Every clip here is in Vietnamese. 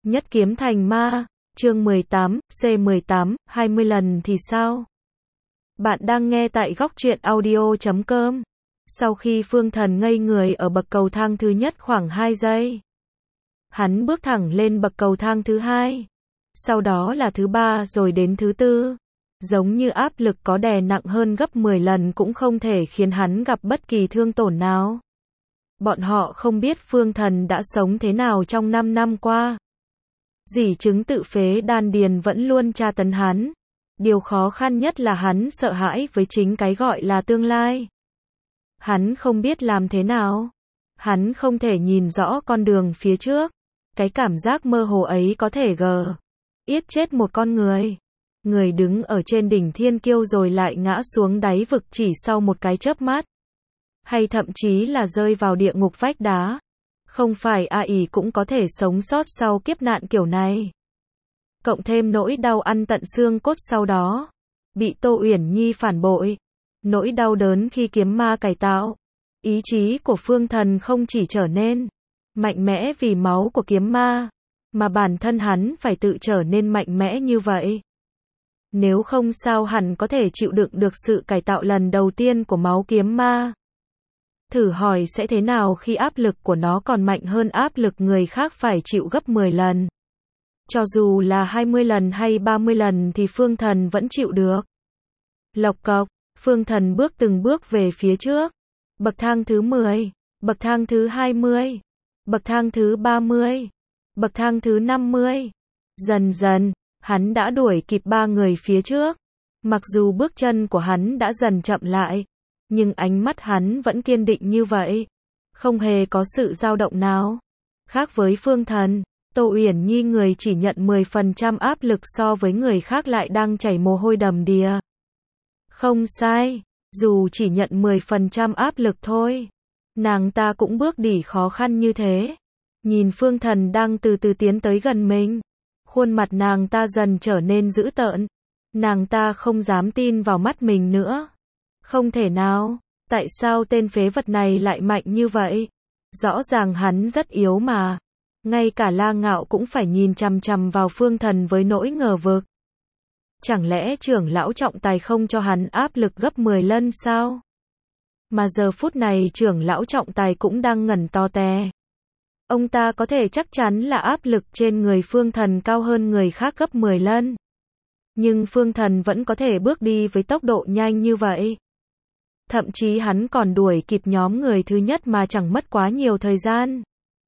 Nhất kiếm thành ma, chương 18, C18, 20 lần thì sao? Bạn đang nghe tại góc truyện audio.com. Sau khi Phương Thần ngây người ở bậc cầu thang thứ nhất khoảng 2 giây, hắn bước thẳng lên bậc cầu thang thứ hai, sau đó là thứ ba rồi đến thứ tư. Giống như áp lực có đè nặng hơn gấp 10 lần cũng không thể khiến hắn gặp bất kỳ thương tổn nào. Bọn họ không biết Phương Thần đã sống thế nào trong 5 năm qua. Dỉ chứng tự phế đan điền vẫn luôn tra tấn hắn. Điều khó khăn nhất là hắn sợ hãi với chính cái gọi là tương lai. Hắn không biết làm thế nào. Hắn không thể nhìn rõ con đường phía trước. Cái cảm giác mơ hồ ấy có thể yết chết một con người. Người đứng ở trên đỉnh thiên kiêu rồi lại ngã xuống đáy vực chỉ sau một cái chớp mắt. Hay thậm chí là rơi vào địa ngục vách đá. Không phải ai cũng có thể sống sót sau kiếp nạn kiểu này. Cộng thêm nỗi đau ăn tận xương cốt sau đó. Bị Tô Uyển Nhi phản bội. Nỗi đau đớn khi kiếm ma cải tạo. Ý chí của Phương Thần không chỉ trở nên mạnh mẽ vì máu của kiếm ma, mà bản thân hắn phải tự trở nên mạnh mẽ như vậy. Nếu không sao hẳn có thể chịu đựng được sự cải tạo lần đầu tiên của máu kiếm ma. Thử hỏi sẽ thế nào khi áp lực của nó còn mạnh hơn áp lực người khác phải chịu gấp 10 lần. Cho dù là 20 lần hay 30 lần thì Phương Thần vẫn chịu được. Lộc cộc, Phương Thần bước từng bước về phía trước. Bậc thang thứ 10, bậc thang thứ 20, bậc thang thứ 30, bậc thang thứ 50. Dần dần, hắn đã đuổi kịp 3 người phía trước. Mặc dù bước chân của hắn đã dần chậm lại, nhưng ánh mắt hắn vẫn kiên định như vậy. Không hề có sự dao động nào. Khác với Phương Thần, Tô Uyển Nhi người chỉ nhận 10% áp lực so với người khác lại đang chảy mồ hôi đầm đìa. Không sai, dù chỉ nhận 10% áp lực thôi, nàng ta cũng bước đi khó khăn như thế. Nhìn Phương Thần đang từ từ tiến tới gần mình, khuôn mặt nàng ta dần trở nên dữ tợn. Nàng ta không dám tin vào mắt mình nữa. Không thể nào, tại sao tên phế vật này lại mạnh như vậy? Rõ ràng hắn rất yếu mà. Ngay cả La Ngạo cũng phải nhìn chằm chằm vào Phương Thần với nỗi ngờ vực. Chẳng lẽ trưởng lão trọng tài không cho hắn áp lực gấp 10 lần sao? Mà giờ phút này trưởng lão trọng tài cũng đang ngẩn to te. Ông ta có thể chắc chắn là áp lực trên người Phương Thần cao hơn người khác gấp 10 lần. Nhưng Phương Thần vẫn có thể bước đi với tốc độ nhanh như vậy. Thậm chí hắn còn đuổi kịp nhóm người thứ nhất mà chẳng mất quá nhiều thời gian.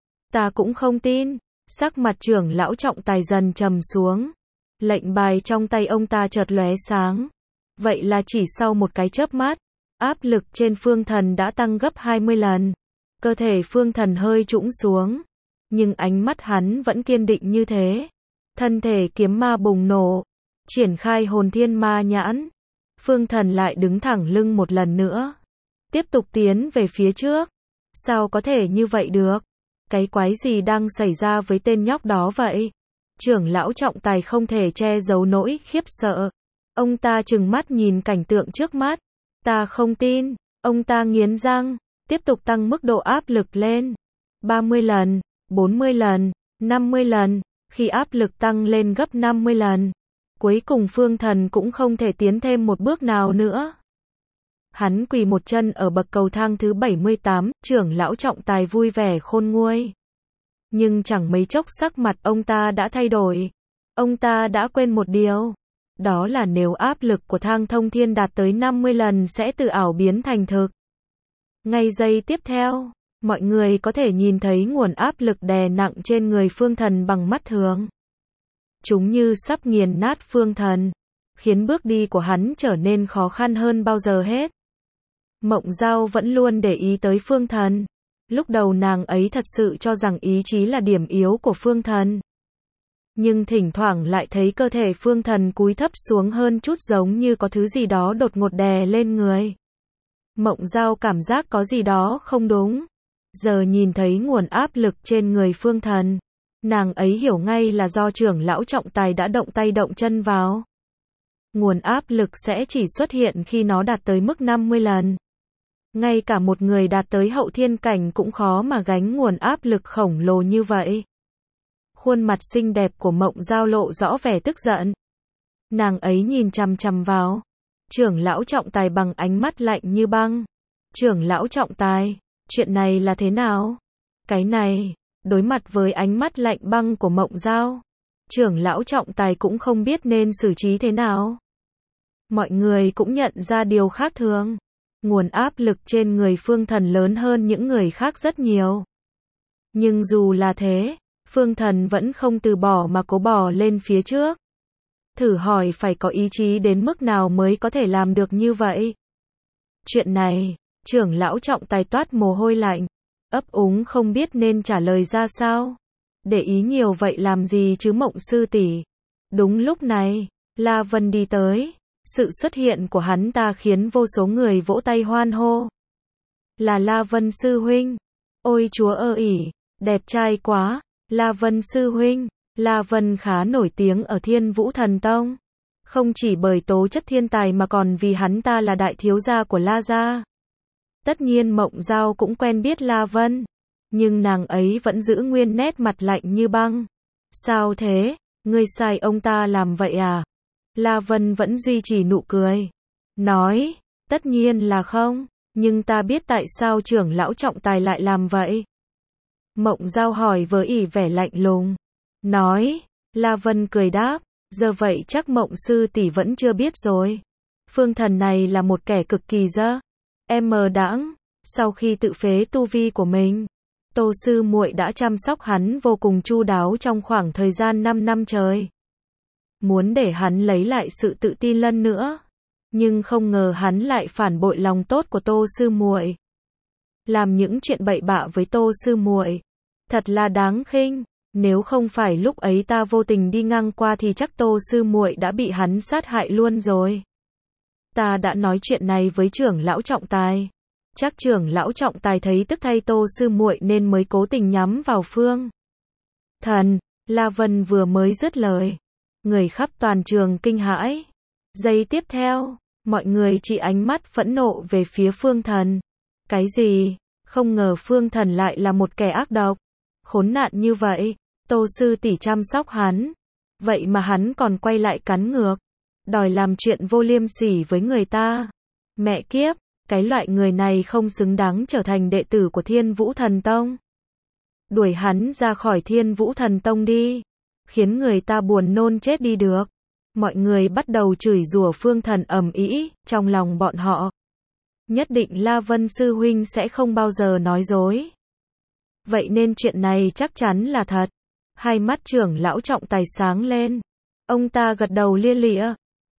Ta cũng không tin. Sắc mặt trưởng lão trọng tài dần trầm xuống. Lệnh bài trong tay ông ta chợt lóe sáng. Vậy là chỉ sau một cái chớp mắt, áp lực trên Phương Thần đã tăng gấp 20 lần. Cơ thể Phương Thần hơi trũng xuống, nhưng ánh mắt hắn vẫn kiên định như thế. Thân thể kiếm ma bùng nổ, triển khai hồn thiên ma nhãn. Phương Thần lại đứng thẳng lưng một lần nữa, tiếp tục tiến về phía trước. Sao có thể như vậy được? Cái quái gì đang xảy ra với tên nhóc đó vậy? Trưởng lão trọng tài không thể che giấu nỗi khiếp sợ. Ông ta trừng mắt nhìn cảnh tượng trước mắt. Ta không tin. Ông ta nghiến răng, tiếp tục tăng mức độ áp lực lên. 30 lần, 40 lần, 50 lần. Khi áp lực tăng lên gấp 50 lần, cuối cùng Phương Thần cũng không thể tiến thêm một bước nào nữa. Hắn quỳ một chân ở bậc cầu thang thứ 78, trưởng lão trọng tài vui vẻ khôn nguôi. Nhưng chẳng mấy chốc sắc mặt ông ta đã thay đổi. Ông ta đã quên một điều. Đó là nếu áp lực của thang thông thiên đạt tới 50 lần sẽ từ ảo biến thành thực. Ngay giây tiếp theo, mọi người có thể nhìn thấy nguồn áp lực đè nặng trên người Phương Thần bằng mắt thường. Chúng như sắp nghiền nát Phương Thần, khiến bước đi của hắn trở nên khó khăn hơn bao giờ hết. Mộng Giao vẫn luôn để ý tới Phương Thần. Lúc đầu nàng ấy thật sự cho rằng ý chí là điểm yếu của Phương Thần. Nhưng thỉnh thoảng lại thấy cơ thể Phương Thần cúi thấp xuống hơn chút, giống như có thứ gì đó đột ngột đè lên người. Mộng Giao cảm giác có gì đó không đúng. Giờ nhìn thấy nguồn áp lực trên người Phương Thần, nàng ấy hiểu ngay là do trưởng lão trọng tài đã động tay động chân vào. Nguồn áp lực sẽ chỉ xuất hiện khi nó đạt tới mức 50 lần. Ngay cả một người đạt tới hậu thiên cảnh cũng khó mà gánh nguồn áp lực khổng lồ như vậy. Khuôn mặt xinh đẹp của Mộng Giao lộ rõ vẻ tức giận. Nàng ấy nhìn chằm chằm vào trưởng lão Trọng Tài bằng ánh mắt lạnh như băng. Trưởng lão Trọng Tài, chuyện này là thế nào? Cái này, đối mặt với ánh mắt lạnh băng của Mộng Giao, trưởng lão Trọng Tài cũng không biết nên xử trí thế nào. Mọi người cũng nhận ra điều khác thường. Nguồn áp lực trên người Phương Thần lớn hơn những người khác rất nhiều. Nhưng dù là thế, Phương Thần vẫn không từ bỏ mà cố bò lên phía trước. Thử hỏi phải có ý chí đến mức nào mới có thể làm được như vậy? Chuyện này, trưởng lão Trọng Tài toát mồ hôi lạnh, ấp úng không biết nên trả lời ra sao. Để ý nhiều vậy làm gì chứ Mộng sư tỷ? Đúng lúc này, La Vân đi tới. Sự xuất hiện của hắn ta khiến vô số người vỗ tay hoan hô. Là La Vân sư huynh. Ôi chúa ơi, đẹp trai quá. La Vân sư huynh. La Vân khá nổi tiếng ở Thiên Vũ Thần Tông. Không chỉ bởi tố chất thiên tài mà còn vì hắn ta là đại thiếu gia của La gia. Tất nhiên Mộng Giao cũng quen biết La Vân. Nhưng nàng ấy vẫn giữ nguyên nét mặt lạnh như băng. Sao thế? Ngươi sai ông ta làm vậy à? La Vân vẫn duy trì nụ cười. Nói, tất nhiên là không, nhưng ta biết tại sao trưởng lão Trọng Tài lại làm vậy. Mộng Giao hỏi với ỷ vẻ lạnh lùng. Nói, La Vân cười đáp, giờ vậy chắc Mộng sư tỷ vẫn chưa biết rồi. Phương Thần này là một kẻ cực kỳ dơ. Đãng, sau khi tự phế tu vi của mình, Tô sư muội đã chăm sóc hắn vô cùng chu đáo trong khoảng thời gian 5 năm trời. Muốn để hắn lấy lại sự tự tin lần nữa, nhưng không ngờ hắn lại phản bội lòng tốt của Tô sư muội, làm những chuyện bậy bạ với Tô sư muội, thật là đáng khinh. Nếu không phải lúc ấy ta vô tình đi ngang qua thì chắc Tô sư muội đã bị hắn sát hại luôn rồi. Ta đã nói chuyện này với trưởng lão Trọng Tài, chắc trưởng lão Trọng Tài thấy tức thay Tô sư muội nên mới cố tình nhắm vào Phương Thần. La Vân vừa mới dứt lời, người khắp toàn trường kinh hãi. Giây tiếp theo, mọi người chỉ ánh mắt phẫn nộ về phía Phương Thần. Cái gì? Không ngờ Phương Thần lại là một kẻ ác độc, khốn nạn như vậy. Tô sư tỷ chăm sóc hắn, vậy mà hắn còn quay lại cắn ngược, đòi làm chuyện vô liêm sỉ với người ta. Mẹ kiếp, cái loại người này không xứng đáng trở thành đệ tử của Thiên Vũ Thần Tông. Đuổi hắn ra khỏi Thiên Vũ Thần Tông đi, khiến người ta buồn nôn chết đi được. Mọi người bắt đầu chửi rủa Phương Thần ầm ĩ, trong lòng bọn họ, nhất định La Vân sư huynh sẽ không bao giờ nói dối. Vậy nên chuyện này chắc chắn là thật. Hai mắt trưởng lão Trọng Tài sáng lên. Ông ta gật đầu lia lịa.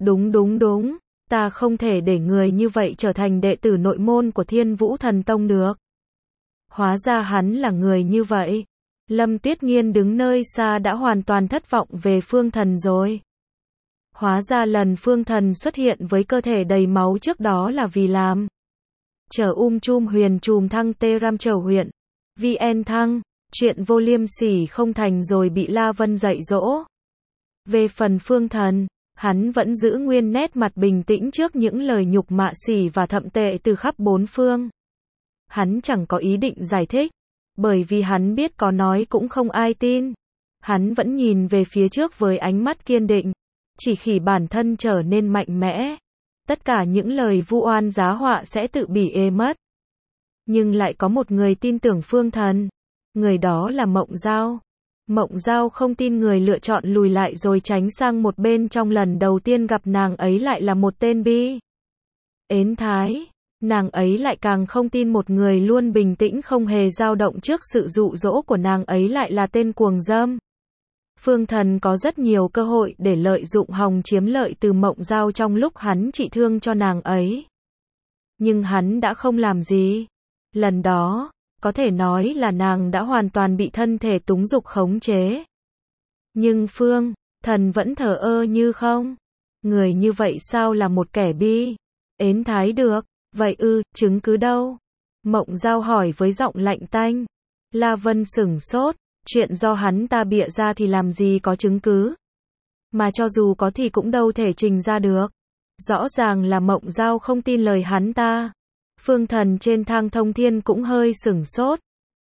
Đúng, ta không thể để người như vậy trở thành đệ tử nội môn của Thiên Vũ Thần Tông được. Hóa ra hắn là người như vậy. Lâm Tuyết Nghiên đứng nơi xa đã hoàn toàn thất vọng về Phương Thần rồi. Hóa ra lần Phương Thần xuất hiện với cơ thể đầy máu trước đó là vì làm chở chum huyền chùm thăng tê ram trở huyện. VN thăng, chuyện vô liêm sỉ không thành rồi bị La Vân dạy dỗ. Về phần Phương Thần, hắn vẫn giữ nguyên nét mặt bình tĩnh trước những lời nhục mạ sỉ và thậm tệ từ khắp bốn phương. Hắn chẳng có ý định giải thích, bởi vì hắn biết có nói cũng không ai tin. Hắn vẫn nhìn về phía trước với ánh mắt kiên định, chỉ khi bản thân trở nên mạnh mẽ, tất cả những lời vu oan giá họa sẽ tự bỉ ê mất. Nhưng lại có một người tin tưởng Phương Thần, người đó là Mộng Giao. Mộng Giao không tin người lựa chọn lùi lại rồi tránh sang một bên trong lần đầu tiên gặp nàng ấy lại là một tên bi ến thái. Nàng ấy lại càng không tin một người luôn bình tĩnh không hề dao động trước sự dụ dỗ của nàng ấy lại là tên cuồng dâm. Phương Thần có rất nhiều cơ hội để lợi dụng hòng chiếm lợi từ Mộng Giao trong lúc hắn trị thương cho nàng ấy. Nhưng hắn đã không làm gì. Lần đó, có thể nói là nàng đã hoàn toàn bị thân thể túng dục khống chế. Nhưng Phương Thần vẫn thờ ơ như không. Người như vậy sao là một kẻ bi ến thái được? Vậy chứng cứ đâu? Mộng Giao hỏi với giọng lạnh tanh. La Vân sửng sốt, chuyện do hắn ta bịa ra thì làm gì có chứng cứ. Mà cho dù có thì cũng đâu thể trình ra được. Rõ ràng là Mộng Giao không tin lời hắn ta. Phương Thần trên thang thông thiên cũng hơi sửng sốt.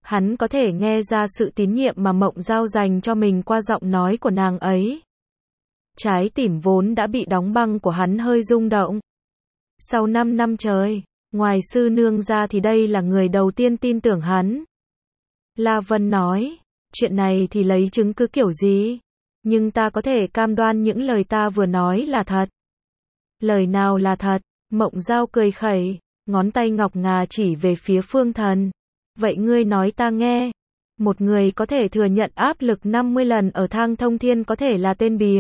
Hắn có thể nghe ra sự tín nhiệm mà Mộng Giao dành cho mình qua giọng nói của nàng ấy. Trái tim vốn đã bị đóng băng của hắn hơi rung động. Sau 5 năm trời, ngoài sư nương ra thì đây là người đầu tiên tin tưởng hắn. La Vân nói, chuyện này thì lấy chứng cứ kiểu gì? Nhưng ta có thể cam đoan những lời ta vừa nói là thật. Lời nào là thật? Mộng Giao cười khẩy, ngón tay ngọc ngà chỉ về phía Phương Thần. Vậy ngươi nói ta nghe. Một người có thể thừa nhận áp lực 50 lần ở thang thông thiên có thể là tên bía.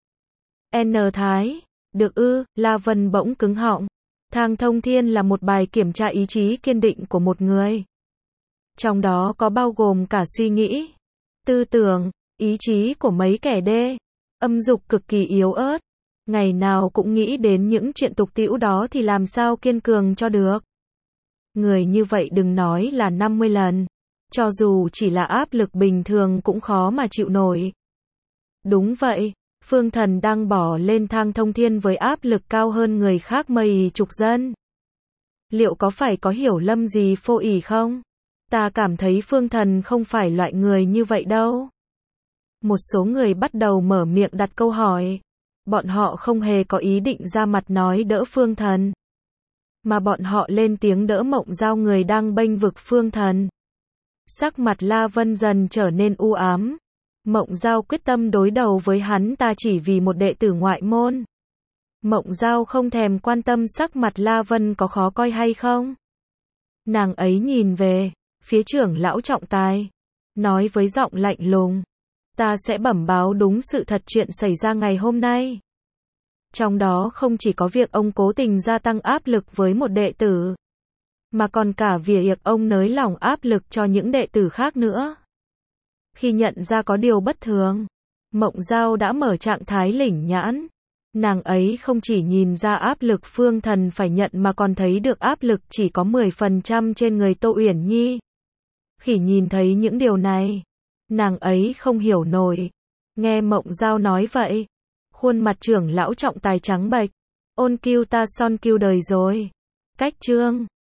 N. Thái. Được ư, La Vân bỗng cứng họng. Thang thông thiên là một bài kiểm tra ý chí kiên định của một người. Trong đó có bao gồm cả suy nghĩ, tư tưởng, ý chí của mấy kẻ đê. Âm dục cực kỳ yếu ớt. Ngày nào cũng nghĩ đến những chuyện tục tĩu đó thì làm sao kiên cường cho được. Người như vậy đừng nói là 50 lần. Cho dù chỉ là áp lực bình thường cũng khó mà chịu nổi. Đúng vậy, Phương Thần đang bỏ lên thang thông thiên với áp lực cao hơn người khác mấy chục dân. Liệu có phải có hiểu lầm gì phô ỷ không? Ta cảm thấy Phương Thần không phải loại người như vậy đâu. Một số người bắt đầu mở miệng đặt câu hỏi. Bọn họ không hề có ý định ra mặt nói đỡ Phương Thần. Mà bọn họ lên tiếng đỡ Mộng Giao người đang bênh vực Phương Thần. Sắc mặt La Vân dần trở nên u ám. Mộng Giao quyết tâm đối đầu với hắn ta chỉ vì một đệ tử ngoại môn. Mộng Giao không thèm quan tâm sắc mặt La Vân có khó coi hay không. Nàng ấy nhìn về phía trưởng lão trọng tài, nói với giọng lạnh lùng. Ta sẽ bẩm báo đúng sự thật chuyện xảy ra ngày hôm nay. Trong đó không chỉ có việc ông cố tình gia tăng áp lực với một đệ tử, mà còn cả việc ông nới lỏng áp lực cho những đệ tử khác nữa. Khi nhận ra có điều bất thường, Mộng Giao đã mở trạng thái lỉnh nhãn. Nàng ấy không chỉ nhìn ra áp lực Phương Thần phải nhận mà còn thấy được áp lực chỉ có 10% trên người Tô Uyển Nhi. Khi nhìn thấy những điều này, nàng ấy không hiểu nổi. Nghe Mộng Giao nói vậy, khuôn mặt trưởng lão trọng tài trắng bệch. Ôn kiêu ta son kiêu đời rồi. Cách chương